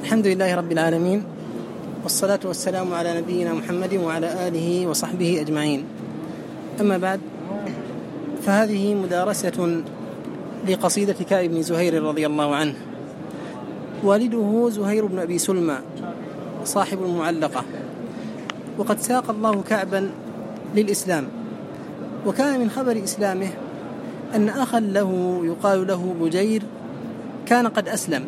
الحمد لله رب العالمين، والصلاة والسلام على نبينا محمد وعلى آله وصحبه أجمعين. أما بعد، فهذه مدارسة لقصيدة كعب بن زهير رضي الله عنه. والده زهير بن أبي سلمى صاحب المعلقة، وقد ساق الله كعبا للإسلام. وكان من خبر إسلامه أن أخا له يقال له بجير كان قد أسلم،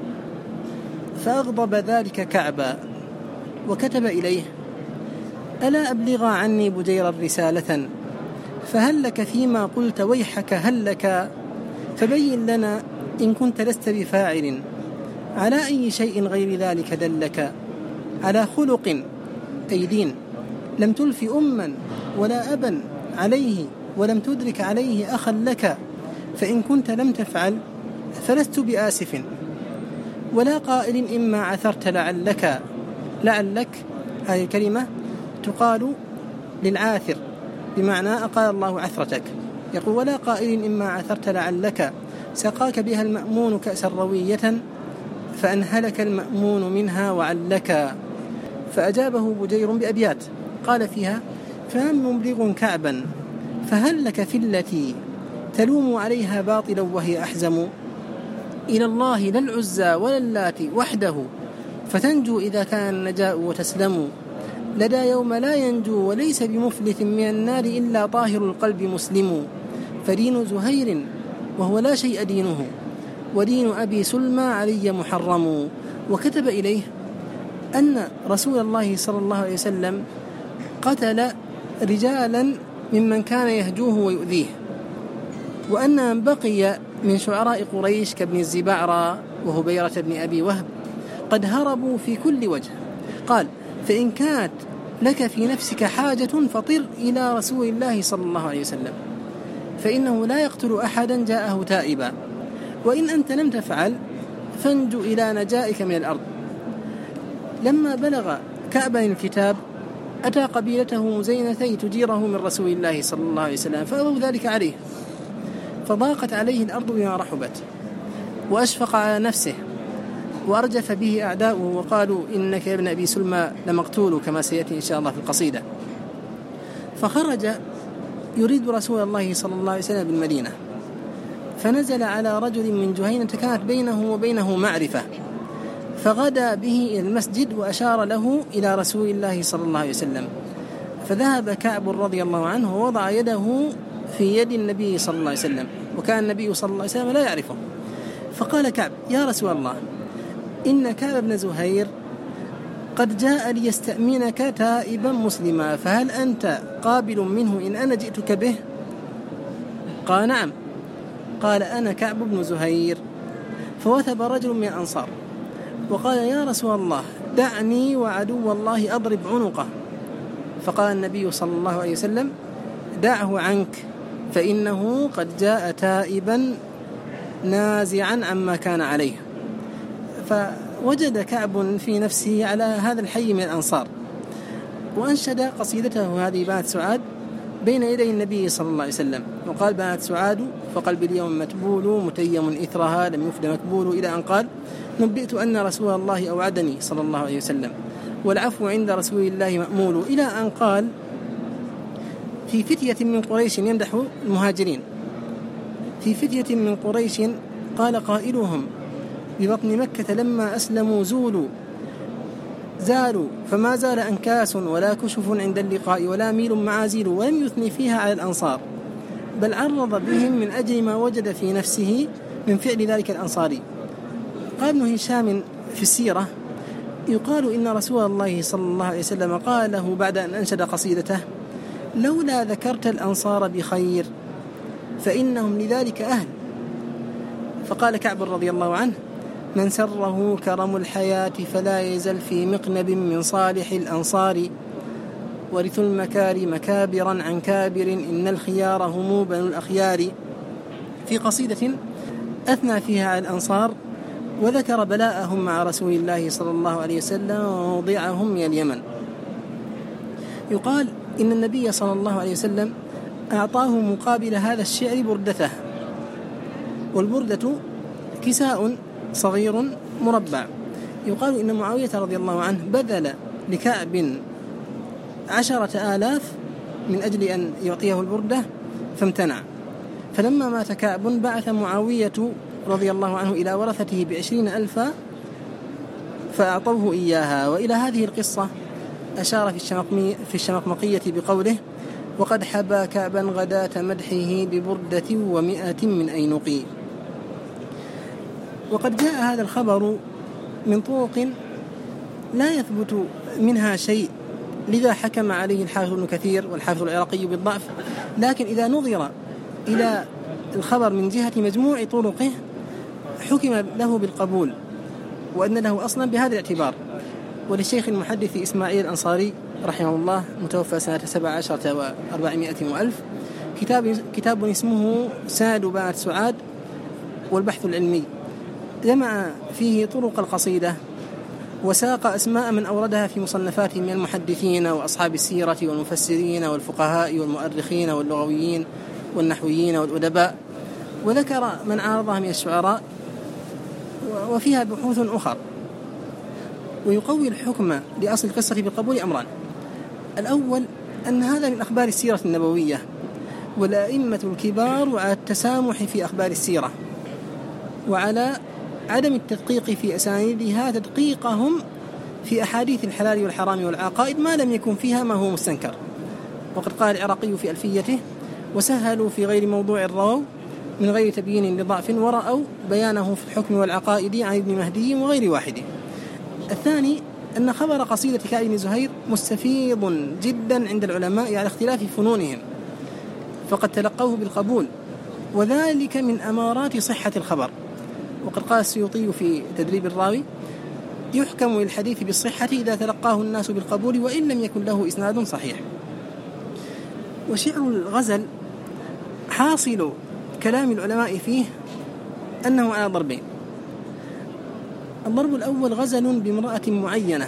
فأغضب ذلك كعبا وكتب إليه: ألا أبلغ عني بجيرا رسالة، فهل لك فيما قلت ويحك هل لك، فبين لنا إن كنت لست بفاعل، على أي شيء غير ذلك دلك، على خلق أي دين لم تلف أما ولا أبا عليه، ولم تدرك عليه أخا لك، فإن كنت لم تفعل فلست بآسف، ولا قائل إما عثرت لعلك. لعلك هذه الكلمة تقال للعاثر، بمعنى أقال الله عثرتك. يقول: ولا قائل إما عثرت لعلك، سقاك بها المأمون كأسا روية، فأنهلك المأمون منها وعلك. فأجابه بجير بأبيات قال فيها: فمن مبلغ كعبا، فهل لك في التي تلوم عليها باطلا وهي أحزم، إلى الله لا العزى ولا اللات وحده، فتنجو إذا كان النجاء وتسلم، لدى يوم لا ينجو وليس بمفلت من النار إلا طاهر القلب مسلم، فدين زهير وهو لا شيء دينه، ودين أبي سلمى علي محرم. وكتب إليه أن رسول الله صلى الله عليه وسلم قتل رجالا ممن كان يهجوه ويؤذيه، وأن من بقي من شعراء قريش كابن الزبعرى وهبيرة بن أبي وهب قد هربوا في كل وجه. قال: فإن كانت لك في نفسك حاجة فطر إلى رسول الله صلى الله عليه وسلم، فإنه لا يقتل أحدا جاءه تائبا، وإن أنت لم تفعل فانجو إلى نجائك من الأرض. لما بلغ كعبا الكتاب أتى قبيلته مزينتي تجيره من رسول الله صلى الله عليه وسلم، فأبوا ذلك عليه، فضاقت عليه الأرض بما رحبت، وأشفق على نفسه، وأرجف به أعداؤه، وقالوا: إنك يا ابن أبي سلمى لمقتول، كما سيأتي إن شاء الله في القصيدة. فخرج يريد رسول الله صلى الله عليه وسلم بالمدينة، فنزل على رجل من جهينة كانت بينه وبينه معرفة، فغدا به إلى المسجد وأشار له إلى رسول الله صلى الله عليه وسلم، فذهب كعب رضي الله عنه ووضع يده في يد النبي صلى الله عليه وسلم، وكان النبي صلى الله عليه وسلم لا يعرفه. فقال كعب: يا رسول الله، إن كعب بن زهير قد جاء ليستأمنك تائبا مسلما، فهل أنت قابل منه إن أنا جئتك به؟ قال: نعم. قال: أنا كعب بن زهير. فوثب رجل من الأنصار وقال: يا رسول الله، دعني وعدو الله أضرب عنقه. فقال النبي صلى الله عليه وسلم: دعه عنك، فإنه قد جاء تائبا نازعا عما كان عليه. فوجد كعب في نفسه على هذا الحي من الأنصار، وأنشد قصيدته هذه: بنات سعاد بين يدي النبي صلى الله عليه وسلم، وقال: بنات سعاد فقلب اليوم متبول، متيم إثرها لم يفد مكبول، إلى أن قال: نبئت أن رسول الله أوعدني صلى الله عليه وسلم، والعفو عند رسول الله مأمول، إلى أن قال في فتية من قريش يمدح المهاجرين: في فتية من قريش قال قائلهم ببطن مكة لما أسلموا زالوا، فما زال أنكاس ولا كشف عند اللقاء، ولا ميل معازيل، ولم يثني فيها على الأنصار، بل عرض بهم من أجل ما وجد في نفسه من فعل ذلك الأنصاري. قال ابن هشام في السيرة: يقال إن رسول الله صلى الله عليه وسلم قال له بعد أن أنشد قصيدته: لولا ذكرت الأنصار بخير، فإنهم لذلك أهل. فقال كعب رضي الله عنه: من سره كرم الحياة فلا يزل في مقنب من صالح الأنصار، ورثوا المكارم كابرا عن كابر، إن الخيار هم بنو الأخيار. في قصيدة أثنى فيها على الأنصار، وذكر بلاءهم مع رسول الله صلى الله عليه وسلم ووضعهم من اليمن. يقال إن النبي صلى الله عليه وسلم أعطاه مقابل هذا الشعر بردته، والبردة كساء صغير مربع يقال إن معاوية رضي الله عنه بذل لكعب 10,000 من أجل أن يعطيه البردة فامتنع، فلما مات كعب بعث معاوية رضي الله عنه إلى ورثته ب20,000 فأعطوه إياها. وإلى هذه القصة أشار في الشمقمقية بقوله: وقد حبى كعبا غداة مدحه ببردة 100 من أينقي. وقد جاء هذا الخبر من طرق لا يثبت منها شيء، لذا حكم عليه الحافظ ابن كثير والحافظ العراقي بالضعف، لكن إذا نظر إلى الخبر من جهة مجموع طرقه حكم له بالقبول، وأن له أصلا بهذا الاعتبار. وللشيخ المحدث إسماعيل الأنصاري رحمه الله متوفى سنة 17 و400 وألف كتاب اسمه سعد بنت سعاد والبحث العلمي، جمع فيه طرق القصيدة وساق أسماء من أوردها في مصنفاته من المحدثين وأصحاب السيرة والمفسرين والفقهاء والمؤرخين واللغويين والنحويين والأدباء، وذكر من عارضها من الشعراء، وفيها بحوث أخرى. ويقوي الحكم لأصل القصة بالقبول أمران: الأول أن هذا من أخبار السيرة النبوية، والأئمة الكبار على التسامح في أخبار السيرة، وعلى عدم التدقيق في أسانيدها تدقيقهم في أحاديث الحلال والحرام والعقائد ما لم يكن فيها ما هو مستنكر. وقد قال العراقي في ألفيته: وسهلوا في غير موضوع الرووا من غير تبيين لضعف، ورأوا بيانه في الحكم والعقائد عن ابن مهدي وغير واحد. الثاني أن خبر قصيدة كعب بن زهير مستفيض جدا عند العلماء على اختلاف فنونهم، فقد تلقوه بالقبول، وذلك من أمارات صحة الخبر. وقد قال السيوطي في تدريب الراوي: يحكم للحديث بالصحة إذا تلقاه الناس بالقبول وإن لم يكن له إسناد صحيح. وشعر الغزل حاصل كلام العلماء فيه أنه على ضربين: الضرب الأول غزل بامرأة معينة،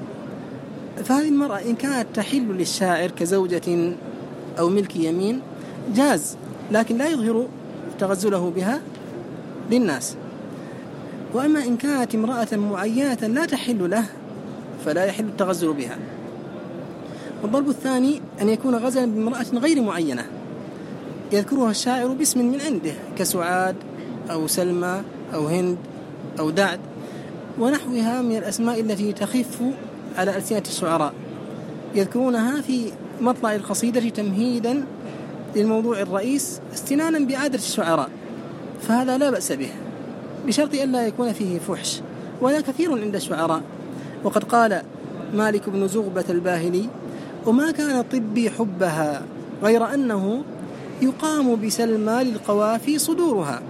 فهذه المرأة إن كانت تحل للشاعر كزوجة أو ملك يمين جاز، لكن لا يظهر تغزله بها للناس. وأما إن كانت امرأة معينة لا تحل له فلا يحل التغزل بها. والضرب الثاني أن يكون غزلا بامرأة غير معينة يذكرها الشاعر باسم من عنده كسعاد أو سلمى أو هند أو دعد ونحوها من الأسماء التي تخف على ألسنة الشعراء، يذكرونها في مطلع القصيدة تمهيدا للموضوع الرئيس استنانا بعادة الشعراء، فهذا لا بأس به بشرط أن لا يكون فيه فحش، وهذا كثير عند الشعراء. وقد قال مالك بن زغبة الباهلي: وما كان طبي حبها غير أنه يقام بسلمى للقوافي صدورها.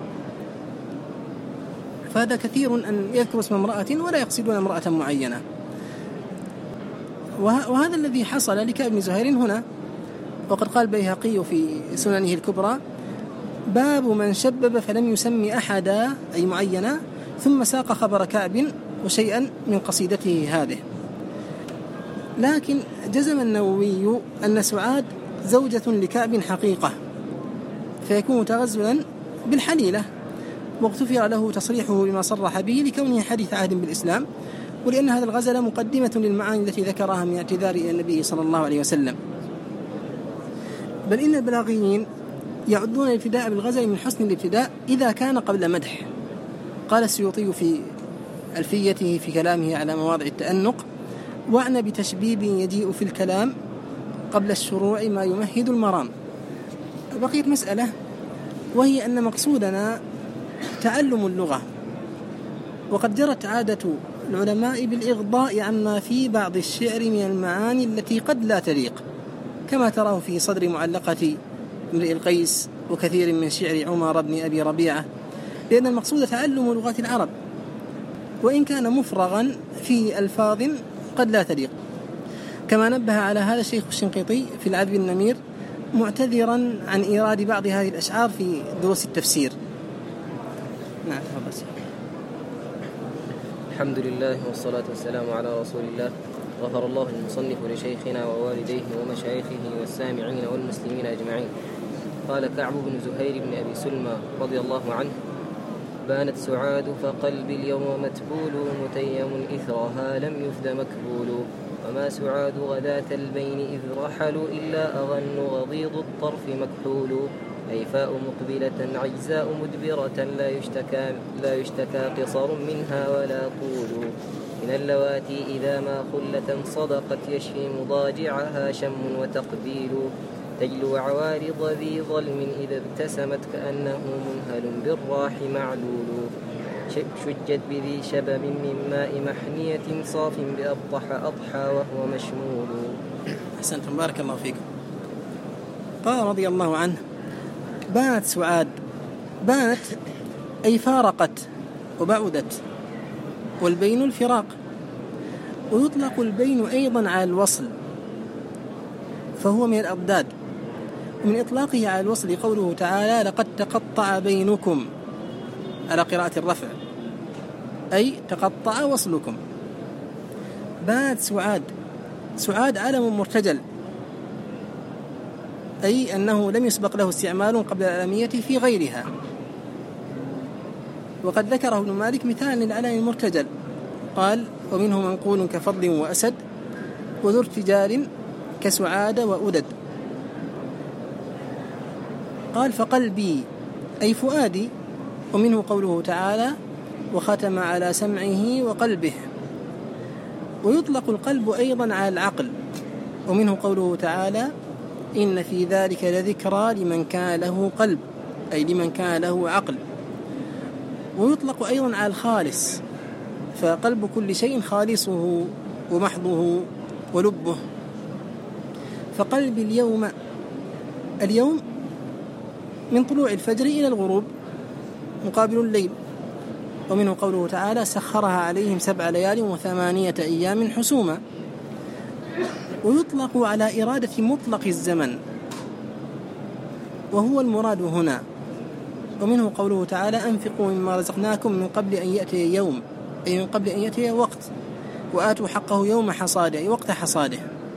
فهذا كثير أن يذكر اسم امرأة ولا يقصدون امرأة معينة، وهذا الذي حصل لكعب بن زهير هنا. وقد قال البيهقي في سننه الكبرى: باب من شبب فلم يسمي أحدا أي معينا، ثم ساق خبر كعب وشيئا من قصيدته هذه. لكن جزم النووي أن سعاد زوجة لكعب حقيقة، فيكون تغزلا بالحليلة، واغتفر له تصريحه بما صرح به لكونه حديث عهد بالإسلام، ولأن هذا الغزل مقدمة للمعاني التي ذكرها من اعتذار إلى النبي صلى الله عليه وسلم. بل إن البلاغيين يعدون الابتداء بالغزل من حسن الابتداء إذا كان قبل مدح. قال السيوطي في ألفيته في كلامه على مواضع التأنق: وأعنى بتشبيب يجيء في الكلام قبل الشروع ما يمهد المرام. بقيت مسألة، وهي أن مقصودنا تعلم اللغة، وقد جرت عادة العلماء بالإغضاء عما في بعض الشعر من المعاني التي قد لا تليق، كما تراه في صدر معلقة امرئ القيس وكثير من شعر عمر بن أبي ربيعة، لأن المقصود تعلم لغة العرب، وإن كان مفرغا في ألفاظ قد لا تليق. كما نبه على هذا الشيخ الشنقيطي في العذب النمير معتذرا عن إيراد بعض هذه الأشعار في دروس التفسير. نعم. الحمد لله والصلاة والسلام على رسول الله. غفر الله المصنف لشيخنا ووالديه ومشايخه والسامعين والمسلمين أجمعين. قال كعب بن زهير بن أبي سلمى رضي الله عنه: بانت سعاد فقلبي اليوم متبول متيم إثرها لم يفد مكبول وما سعاد غداة البين إذ رحلوا إلا أغن غضيض الطرف مكحول أيفاء مقبلة عجزاء مدبرة لا يشتكى قصر منها ولا طول من اللواتي إذا ما خلة صدقت يشفي مضاجعها شم وتقبيل تجلو عوارض ذي ظلم إذا ابتسمت كأنه منهل بالراح معلول شجت بذي شبب من ماء محنية صاف بأبطح أضحى وهو مشمول. أحسنتم بارك الله فيكم. قال رضي الله عنه: بانت سعاد. بانت أي فارقت وبعدت، والبين الفراق، ويطلق البين أيضا على الوصل فهو من الأضداد، ومن إطلاقه على الوصل قوله تعالى: لقد تقطع بينكم، على قراءة الرفع، أي تقطع وصلكم. بانت سعاد. سعاد علم مرتجل، أي أنه لم يسبق له استعمال قبل العلمية في غيرها. وقد ذكره ابن مالك مثال للعلم المرتجل، قال: ومنه منقول كفضل وأسد وذو ارتجال كسعاد وأدد. قال: فقلبي أي فؤادي، ومنه قوله تعالى: وختم على سمعه وقلبه. ويطلق القلب أيضا على العقل، ومنه قوله تعالى: إن في ذلك لذكرى لمن كان له قلب، أي لمن كان له عقل. ويطلق أيضا على الخالص، فقلب كل شيء خالصه ومحضه ولبه. فقلب اليوم من طلوع الفجر إلى الغروب مقابل الليل، ومنه قوله تعالى: سخرها عليهم 7 ليال و8 أيام حسوما. ويطلق على إرادة مطلق الزمن، وهو المراد هنا، ومنه قوله تعالى: أنفقوا مما رزقناكم من قبل أن يأتي يوم، أي من قبل أن يأتي وقت، وآتوا حقه يوم حصاده، أي وقت حصاده.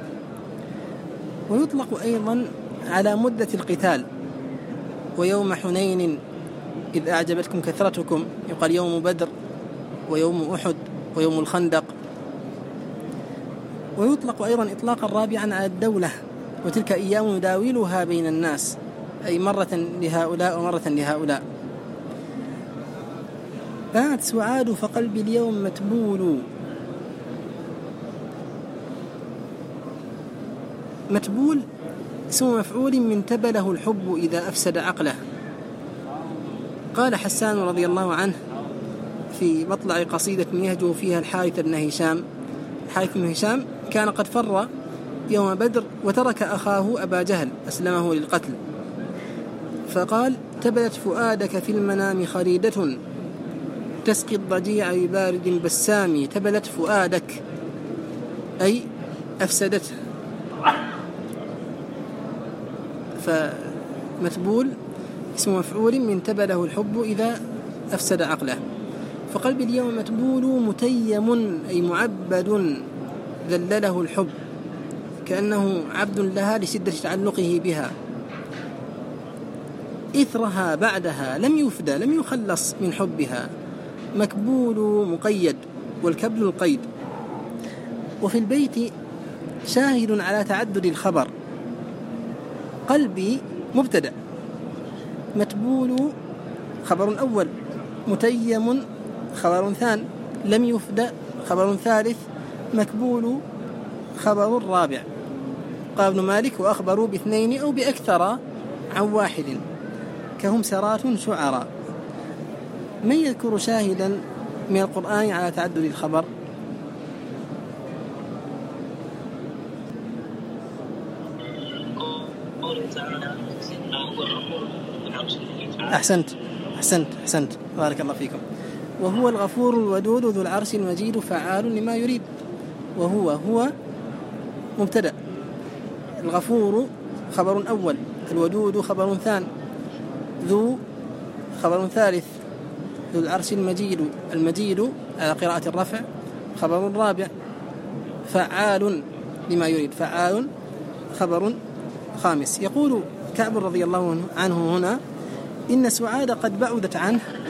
ويطلق أيضا على مدة القتال، ويوم حنين إذ أعجبتكم كثرتكم، يقال يوم بدر ويوم أحد ويوم الخندق. ويطلق أيضا إطلاقا رابعا على الدولة، وتلك أيام نداولها بين الناس، أي مرة لهؤلاء ومرة لهؤلاء. بانت سعاد فقلبي اليوم متبول. متبول اسم مفعول من تبله الحب إذا أفسد عقله. قال حسان رضي الله عنه في مطلع قصيدة يهجو فيها الحارث بن هشام: الحارث بن هشام كان قد فر يوم بدر وترك أخاه أبا جهل أسلمه للقتل، فقال: تبلت فؤادك في المنام خريدة تسقي الضجيع ببارد بسام. تبلت فؤادك أي أفسدته. فمتبول اسم مفعول من تبله الحب إذا أفسد عقله. فقلب اليوم متبول متيم أي معبد ذلله الحب، كأنه عبد لها لشدة تعلقه بها. إثرها بعدها لم يفدى، لم يخلص من حبها. مكبول مقيد، والكبل القيد. وفي البيت شاهد على تعدد الخبر. قلبي مبتدأ، متبول خبر أول، متيم خبر ثان، لم يفدى خبر ثالث، مكبول خبر رابع. قال ابن مالك: وأخبروا باثنين أو بأكثر عن واحد كهم سرات شعراء. من يذكر شاهدا من القرآن على تعدد الخبر؟ أحسنت بارك الله فيكم. وهو الغفور الودود ذو العرش المجيد فعال لما يريد. وهو مبتدأ، الغفور خبر أول، الودود خبر ثان، ذو خبر ثالث، ذو العرش المجيد على قراءة الرفع خبر رابع، فعال لما يريد، فعال خبر خامس. يقول كعب رضي الله عنه هنا: إن سعاد قد بعدت عنه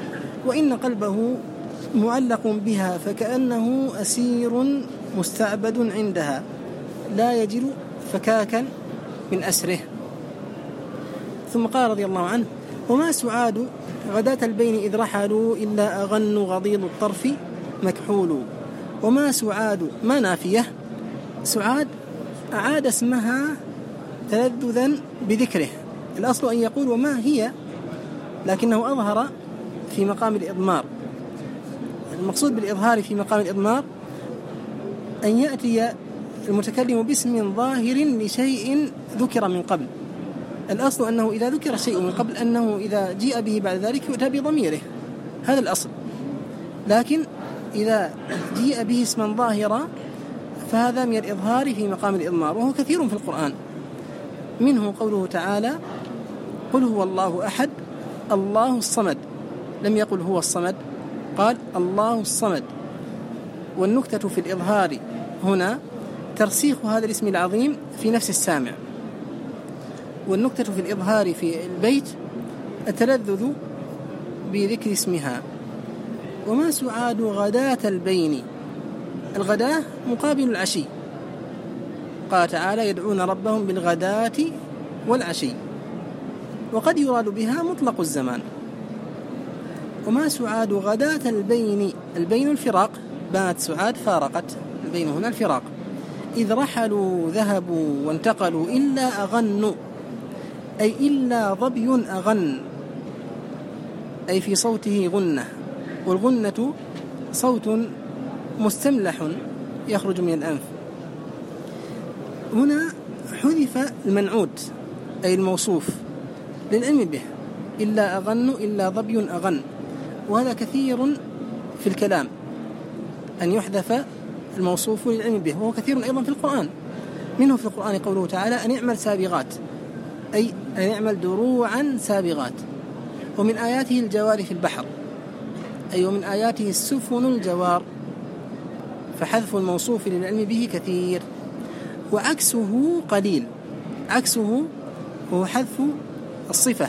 وإن قلبه معلق بها فكأنه أسير مستعبد عندها لا يجد فكاكا من أسره. ثم قال رضي الله عنه: وما سعاد غداة البين إذ رحلوا إلا أغن غضيض الطرف مكحول. وما سعاد ما نافية، سعاد أعاد اسمها تلذذا بذكره. الأصل أن يقول وما هي، لكنه أظهر في مقام الإضمار. المقصود بالإظهار في مقام الإضمار أن يأتي المتكلم باسم ظاهر لشيء ذكر من قبل. الأصل أنه إذا ذكر شيء من قبل أنه إذا جيء به بعد ذلك يؤتى بضميره، هذا الأصل. لكن إذا جيء به اسما ظاهرا فهذا من الإظهار في مقام الإضمار، وهو كثير في القرآن. منه قوله تعالى: قل هو الله أحد الله الصمد، لم يقل هو الصمد، قال الله الصمد. والنكتة في الإظهار هنا ترسيخ هذا الاسم العظيم في نفس السامع. والنكتة في الإظهار في البيت التلذذ بذكر اسمها. وما سعاد غداة البين، الغداة مقابل العشي، قال تعالى: يدعون ربهم بالغداة والعشي، وقد يراد بها مطلق الزمان. وما سعاد غداة البين، البين الفراق، بانت سعاد فارقت، البين هنا الفراق. إذ رحلوا ذهبوا وانتقلوا إلا أغن، أي إلا ظبي أغن، أي في صوته غنة، والغنة صوت مستملح يخرج من الأنف. هنا حذف المنعوت أي الموصوف للعلم به، إلا أغن إلا ظبي أغن. وهذا كثير في الكلام أن يحذف الموصوف للعلم به، وهو كثير أيضا في القرآن. منه في القرآن قوله تعالى: أن يعمل سابغات، أي أن يعمل دروعا سابغات. ومن آياته الجوار في البحر، أي ومن آياته السفن الجوار، فحذف الموصوف للعلم به كثير. وعكسه قليل، عكسه هو حذف الصفة،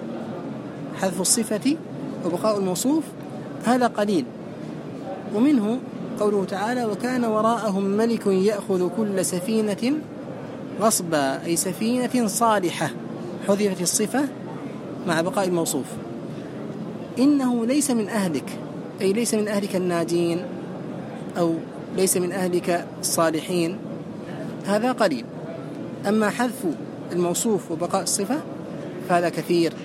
حذف الصفة وبقاء الموصوف، هذا قليل. ومنه قوله تعالى: وكان وراءهم ملك يأخذ كل سفينة غصبا، أي سفينة صالحة، حذفت الصفة مع بقاء الموصوف. إنه ليس من أهلك، أي ليس من أهلك الناجين، أو ليس من أهلك الصالحين، هذا قليل. أما حذف الموصوف وبقاء الصفة فهذا كثير.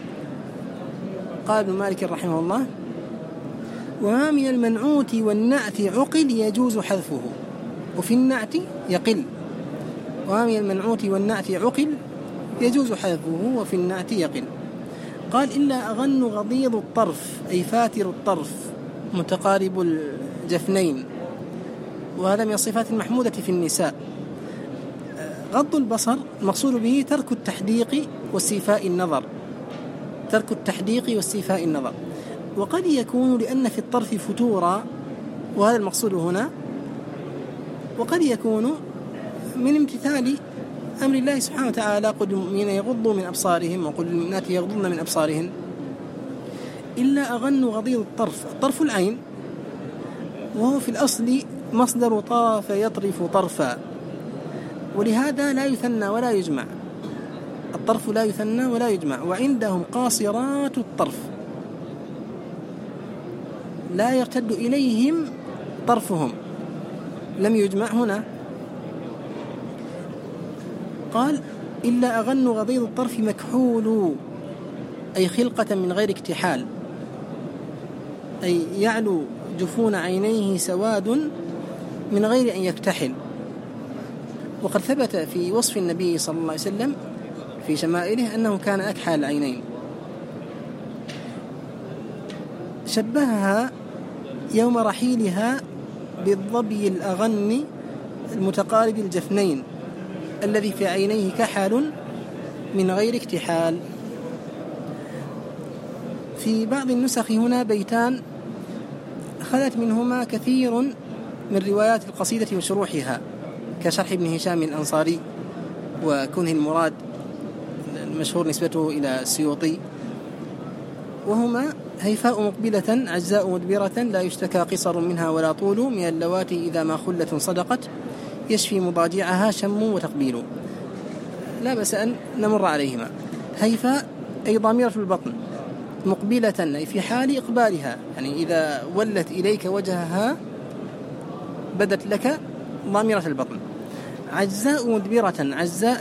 قال ابن مالك رحمه الله: وما من المنعوت والنعت عقل يجوز حذفه. وفي النعت يقل، وما من المنعوت والنعت عقل يجوز حذفه، وفي النعت يقل. قال: إلا أغن غضيض الطرف، أي فاتر الطرف متقارب الجفنين، وهذا من الصفات المحمودة في النساء. غض البصر المقصود به ترك التحديق واستيفاء النظر، ترك التحديق واستيفاء النظر. وقد يكون لأن في الطرف فتورا، وهذا المقصود هنا. وقد يكون من امتثال أمر الله سبحانه وتعالى: قل للمؤمنين يغضوا من أبصارهم وقل للمؤمنات يغضضن من أبصارهن. إلا أغن غضيض الطرف، الطرف العين، وهو في الأصل مصدر طرف يطرف طرفا، ولهذا لا يثنى ولا يجمع، الطرف لا يثنى ولا يجمع. وعندهم قاصرات الطرف، لا يرتد إليهم طرفهم، لم يجمع هنا. قال: إلا أغن غضيض الطرف مكحول، أي خلقة من غير اكتحال، أي يعلو جفون عينيه سواد من غير أن يكتحل. وقد ثبت في وصف النبي صلى الله عليه وسلم في شمائله أنه كان أكحل العينين. شبهها يوم رحيلها بالظبي الأغن المتقارب الجفنين الذي في عينيه كحل من غير اكتحال. في بعض النسخ هنا بيتان خلت منهما كثير من روايات القصيدة وشروحها، كشرح ابن هشام الأنصاري وكنه المراد المشهور نسبته إلى السيوطي، وهما هيفاء مقبلة عجزاء مدبرة لا يشتكى قصر منها ولا طول من اللواتي إذا ما خلة صدقت يشفي مضاجعها شم وتقبيل. لا بأس أن نمر عليهما. هيفاء أي ضامرة البطن، مقبلة أي في حال إقبالها، يعني إذا ولت إليك وجهها بدت لك ضامرة البطن. عجزاء مدبرة، عجزاء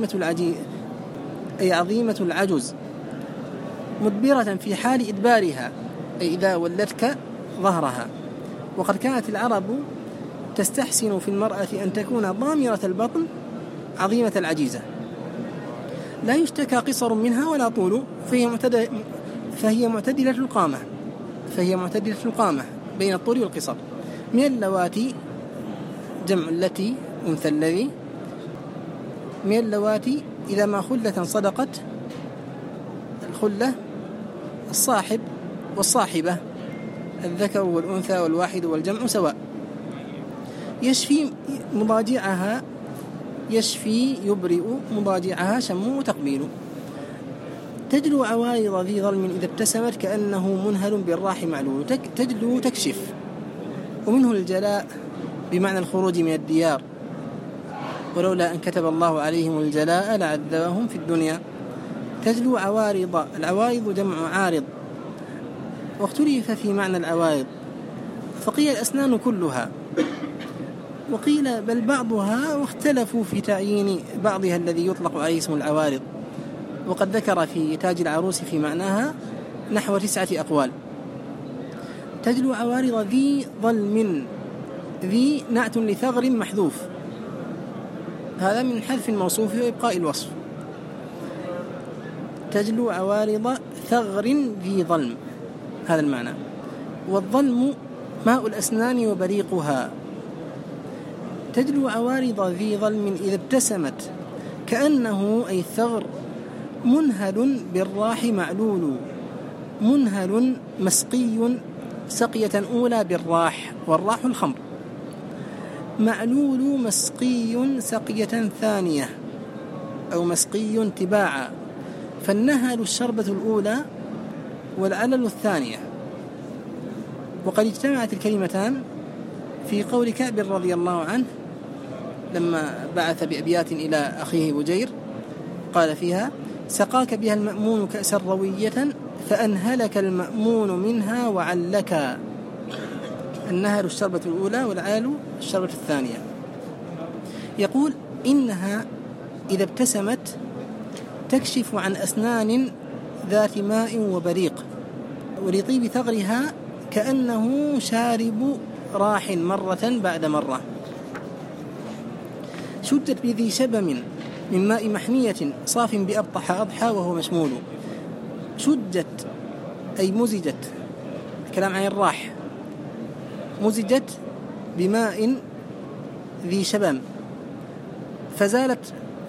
أي عظيمة العجز، مدبرة في حال إدبارها أي إذا ولتك ظهرها. وقد كانت العرب تستحسن في المرأة أن تكون ضامرة البطن عظيمة العجيزة. لا يشتكى قصر منها ولا طول، فهي معتدلة القامة بين الطول والقصر. من اللواتي جمع التي أنثى الذي. من اللواتي إذا ما خلة صدقت، الخلة الصاحب والصاحبة، الذكر والأنثى والواحد والجمع سواء. يشفي مضاجعها، يشفي يبرئ مضاجعها شم وتقبيل. تجلو عوارض ذي ظلم إذا ابتسمت كأنه منهل بالراح معلول. تجلو تكشف، ومنه الجلاء بمعنى الخروج من الديار، ولولا أن كتب الله عليهم الجلاء لعذبهم في الدنيا. تجلو عوارض، العوارض جمع عارض، واختلف في معنى العوارض، فقيل الأسنان كلها، وقيل بل بعضها، واختلفوا في تعيين بعضها الذي يطلق عليه اسم العوارض. وقد ذكر في تاج العروس في معناها نحو 9 أقوال. تجلو عوارض ذي ظلم، ذي نعت لثغر محذوف، هذا من حذف الموصوف وإبقاء الوصف. تجلو عوارض ثغر ذي ظلم، هذا المعنى. والظلم ماء الأسنان وبريقها. تجلو عوارض ذي ظلم إذا ابتسمت كأنه أي الثغر منهل بالراح معلول. منهل مسقي سقية أولى بالراح، والراح الخمر. معلول مسقي سقية ثانية، أو مسقي تباعا، فالنهل الشربة الأولى والعلل الثانية. وقد اجتمعت الكلمتان في قول كعب رضي الله عنه لما بعث بأبيات إلى أخيه بجير، قال فيها: سقاك بها المأمون كأسا روية فأنهلك المأمون منها وعلك. النهل الشربة الأولى والعال الشربة الثانية. يقول: إنها إذا ابتسمت تكشف عن أسنان ذات ماء وبريق، ولطيب ثغرها كأنه شارب راح مرة بعد مرة. شدت بذي شبم من ماء محنية صاف بأبطح أضحى وهو مشمول. شدت أي مزجت، كلام عن الراح، مزجت بماء ذي شبم فزالت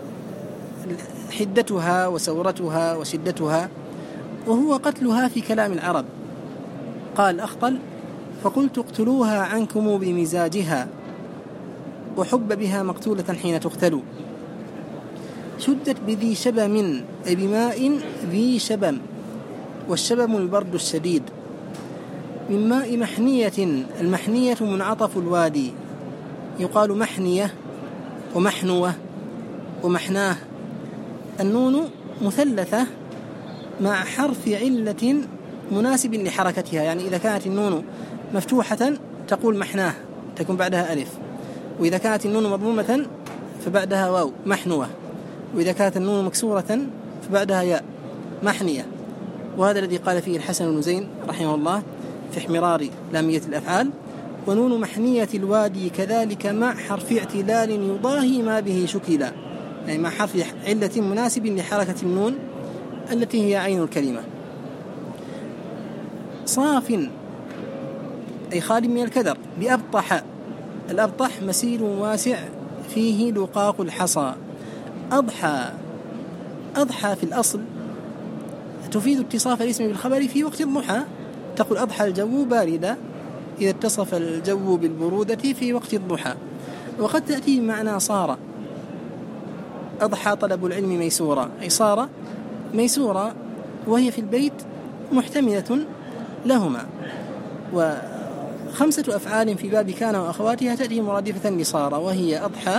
حدتها وسورتها وشدتها، وهو قتلها في كلام العرب. قال أخطل: فقلت اقتلوها عنكم بمزاجها، وحب بها مقتولة حين تقتل. شدت بذي شبم أي بماء ذي شبم، والشبم البرد الشديد. من ماء محنية، المحنية منعطف الوادي، يقال محنية ومحنوة ومحناه. النون مثلثة مع حرف علة مناسب لحركتها، يعني إذا كانت النون مفتوحة تقول محناه تكون بعدها ألف، وإذا كانت النون مضمومة فبعدها واو محنوة، وإذا كانت النون مكسورة فبعدها ياء محنية. وهذا الذي قال فيه الحسن بن زين رحمه الله في احمرار لامية الأفعال: ونون محنية الوادي كذلك مع حرف اعتلال يضاهي ما به شكلا، يعني مع حرف علة مناسب لحركة النون التي هي عين الكلمة. صاف أي خال من الكدر بأبطح، الأبطح مسير واسع فيه لقاق الحصى. أضحى، أضحى في الأصل تفيد اتصاف الاسم بالخبر في وقت الضحى، تقول أضحى الجو باردا إذا اتصف الجو بالبرودة في وقت الضحى. وقد تأتي بمعنى صار، أضحى طلب العلم ميسورا، أي صار ميسورا، وهي في البيت محتملة لهما. وخمسة أفعال في باب كان وأخواتها تأتي مرادفة لصار، وهي أضحى،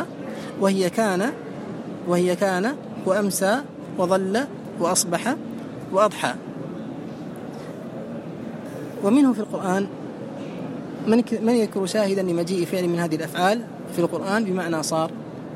وهي كان وأمسى وظل وأصبح وأضحى. ومنه في القرآن من يذكر شاهدا لمجيء فعل من هذه الأفعال في القرآن بمعنى صار؟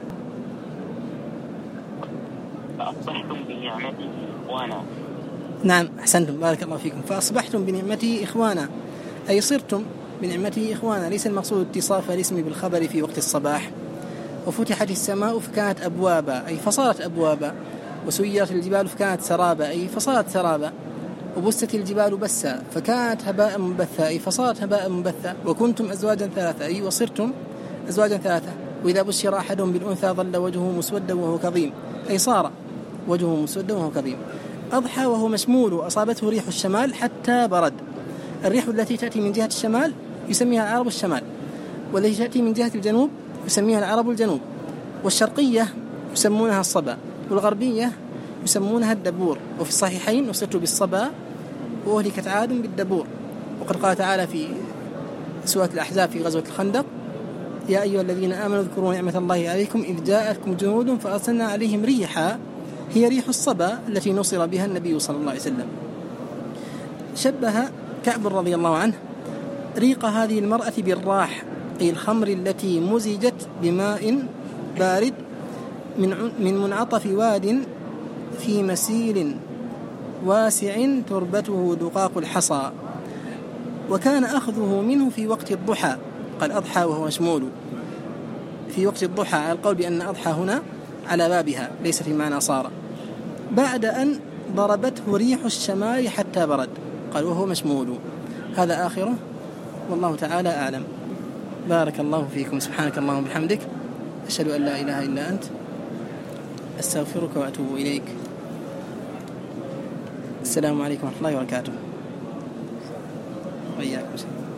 فأصبحتم بنعمته إخوانا. نعم أحسنتم، بارك الله فيكم. فأصبحتم بنعمته إخوانا، أي صرتم بنعمته إخوانا. ليس المقصود اتصاف الاسم بالخبر في وقت الصباح. وفتحت السماء فكانت أبوابا، أي فصارت أبوابا. وسيرت الجبال فكانت سرابا، أي فصارت سرابا. وبست الجبال بسا فكانت هباء منبثا، أي فصارت هباء منبثا. وكنتم أزواجا ثلاثة، أي وصرتم أزواجا ثلاثة. وإذا بشر أحدهم بالأنثى ظل وجهه مسودا وهو كظيم، أي صار وجهه مسودا وهو كظيم. أضحى وهو مشمول، أصابته ريح الشمال حتى برد. الريح التي تأتي من جهة الشمال يسميها العرب الشمال، والتي تأتي من جهة الجنوب يسميها العرب الجنوب. والشرقية يسمونها الصبا، والغربية يسمونها الدبور. وفي الصحيحين نصرت بالصبا وأهلكت عاد بالدبور. وقد قال تعالى في سورة الأحزاب في غزوة الخندق: يا أيها الذين آمنوا اذكروا نعمة الله عليكم إذ جاءتكم جنود فأرسلنا عليهم ريحا هي ريح الصبا التي نصر بها النبي صلى الله عليه وسلم. شبه كعب رضي الله عنه ريق هذه المرأة بالراح، أي الخمر التي مزجت بماء بارد من منعطف واد في مسيل واسع تربته دقاق الحصى. وكان أخذه منه في وقت الضحى، قال أضحى وهو مشمول في وقت الضحى، على القول بأن أضحى هنا على بابها ليس في معنى صار. بعد أن ضربته ريح الشمال حتى برد، قال وهو مشمول. هذا آخره، والله تعالى أعلم. بارك الله فيكم. سبحانك اللهم وبحمدك، أشهد أن لا إله إلا أنت، أستغفرك وأتوب إليك. السلام عليكم ورحمة الله وبركاته. وإياكم.